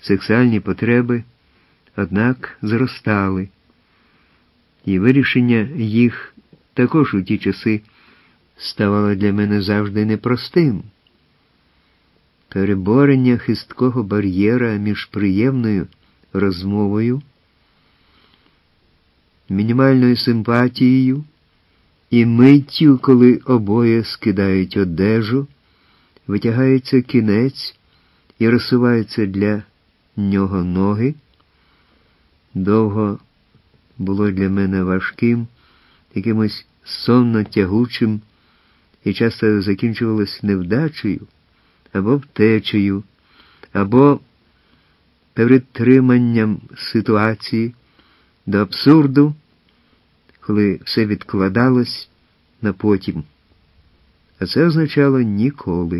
Сексуальні потреби, однак, зростали, і вирішення їх також у ті часи ставало для мене завжди непростим. Переборення хисткого бар'єра між приємною розмовою, мінімальною симпатією і миттю, коли обоє скидають одежу, витягається кінець і розсуваються для нього ноги, довго було для мене важким, якимось сонно-тягучим і часто закінчувалось невдачею, або втечею, або перетриманням ситуації до абсурду, коли все відкладалось на потім. А це означало ніколи.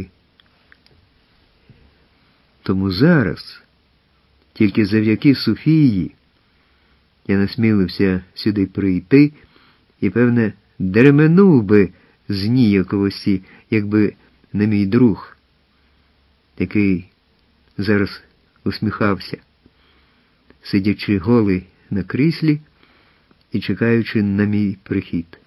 Тому зараз, тільки завдяки Софії, я насмілився сюди прийти і, певне, дременув би з ніяковості, якби не мій друг, який зараз усміхався, сидячи голий на кріслі і чекаючи на мій прихід.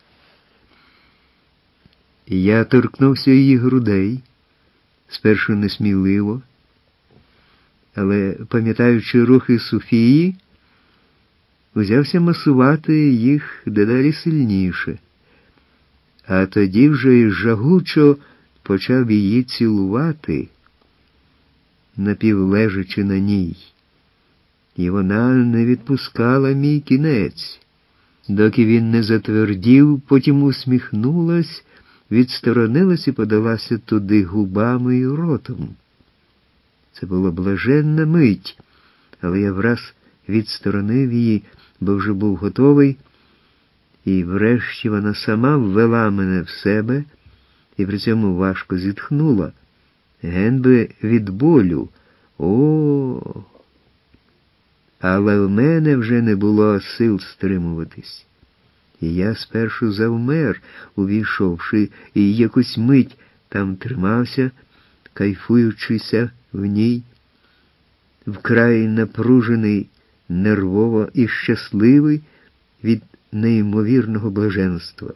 Я торкнувся її грудей, спершу несміливо, але, пам'ятаючи рухи Софії, узявся масувати їх дедалі сильніше, а тоді вже й жагучо почав її цілувати, напівлежачи на ній. І вона не відпускала мій кінець, доки він не затвердів, потім усміхнулась, відсторонилась і подалася туди губами і ротом. Це була блаженна мить, але я враз відсторонив її, бо вже був готовий, і врешті вона сама ввела мене в себе і при цьому важко зітхнула, генби від болю. О! Але в мене вже не було сил стримуватись. І я спершу завмер, увійшовши, і якусь мить там тримався, кайфуючися в ній, вкрай напружений, нервово і щасливий від неймовірного блаженства.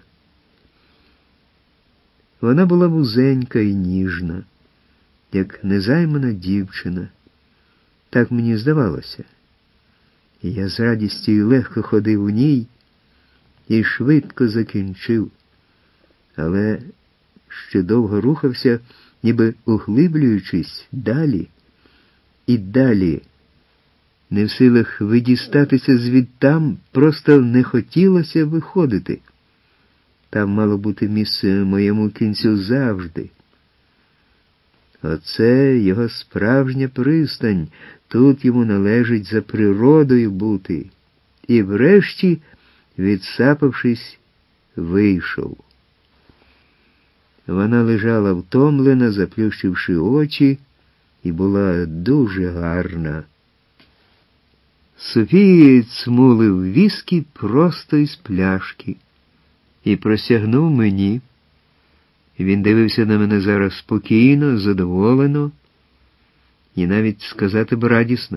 Вона була вузенька і ніжна, як незаймана дівчина. Так мені здавалося. І я з радістю і легко ходив у ній і швидко закінчив. Але ще довго рухався, ніби углиблюючись далі і далі. Не в силах видістатися звідтам, просто не хотілося виходити. Там мало бути місце моєму кінцю завжди. Оце його справжня пристань, тут йому належить за природою бути. І врешті, відсапавшись, вийшов. Вона лежала втомлена, заплющивши очі, і була дуже гарна. Софія цмулив віскі просто із пляшки і простягнув мені. Він дивився на мене зараз спокійно, задоволено і навіть сказати б радісно.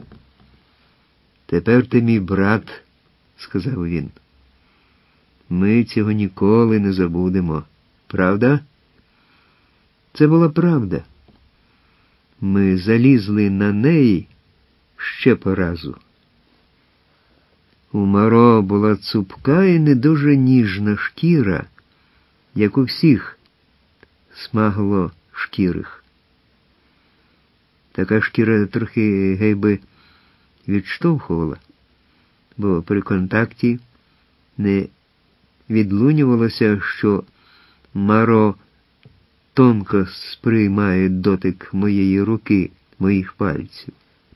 «Тепер ти мій брат», – сказав він. «Ми цього ніколи не забудемо. Правда?» Це була правда. Ми залізли на неї ще по разу. У Маро була цупка і не дуже ніжна шкіра, як у всіх смагло шкірих. Така шкіра трохи гейби відштовхувала, бо при контакті не відлунювалося, що Маро тонко сприймає дотик моєї руки, моїх пальців.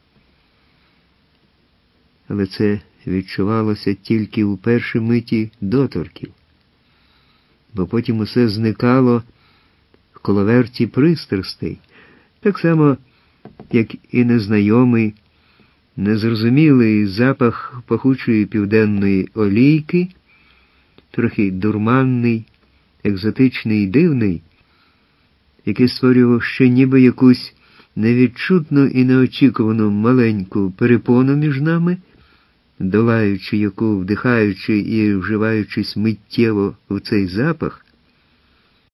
Але це відчувалося тільки у першій миті доторків, бо потім усе зникало в коловерті пристрастей, так само, як і незнайомий, незрозумілий запах пахучої південної олійки, трохи дурманний, екзотичний і дивний, який створював ще ніби якусь невідчутну і неочікувану маленьку перепону між нами, долаючи яку, вдихаючи і вживаючись миттєво в цей запах,